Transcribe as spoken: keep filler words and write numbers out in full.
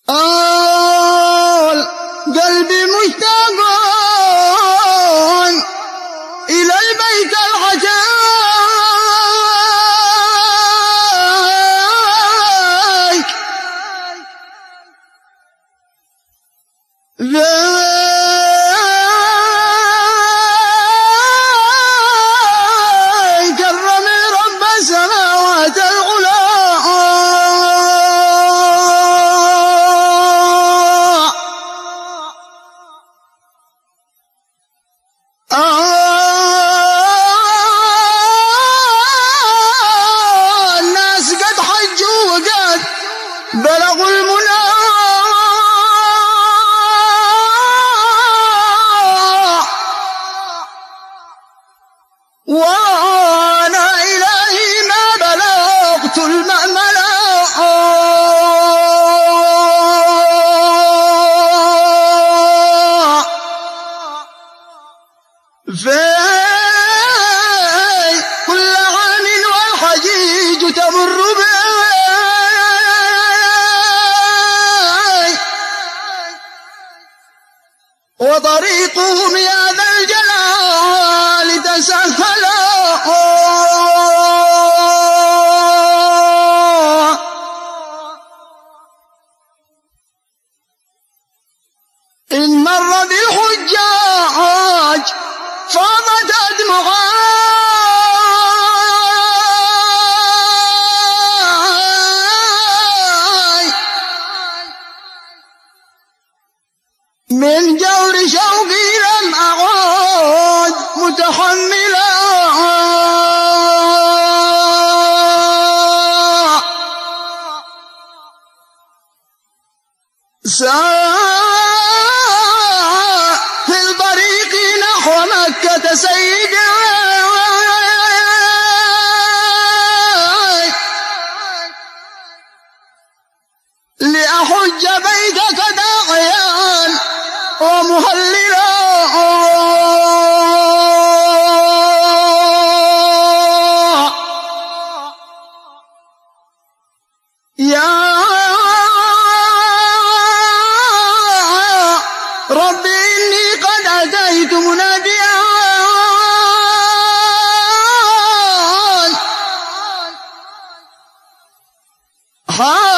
آل قلبي مشتاق إلى البيت العتيق كرمي رب السماوات العلى الناس قد حجوا وقد بلغوا المنى وانا الهي ما بلغت المأملا في كل عام والحجيج تمر بي وطريقهم يا ذا الجلال تسهلا إن مر بالحجاج فاضت أدمعاي من جور شوقي لم أعود متحملا ساء في الطريق نحو مكة سيدي لأحج بيتك داعيا ومهللا يا رب إني قد أتيت مناديا ها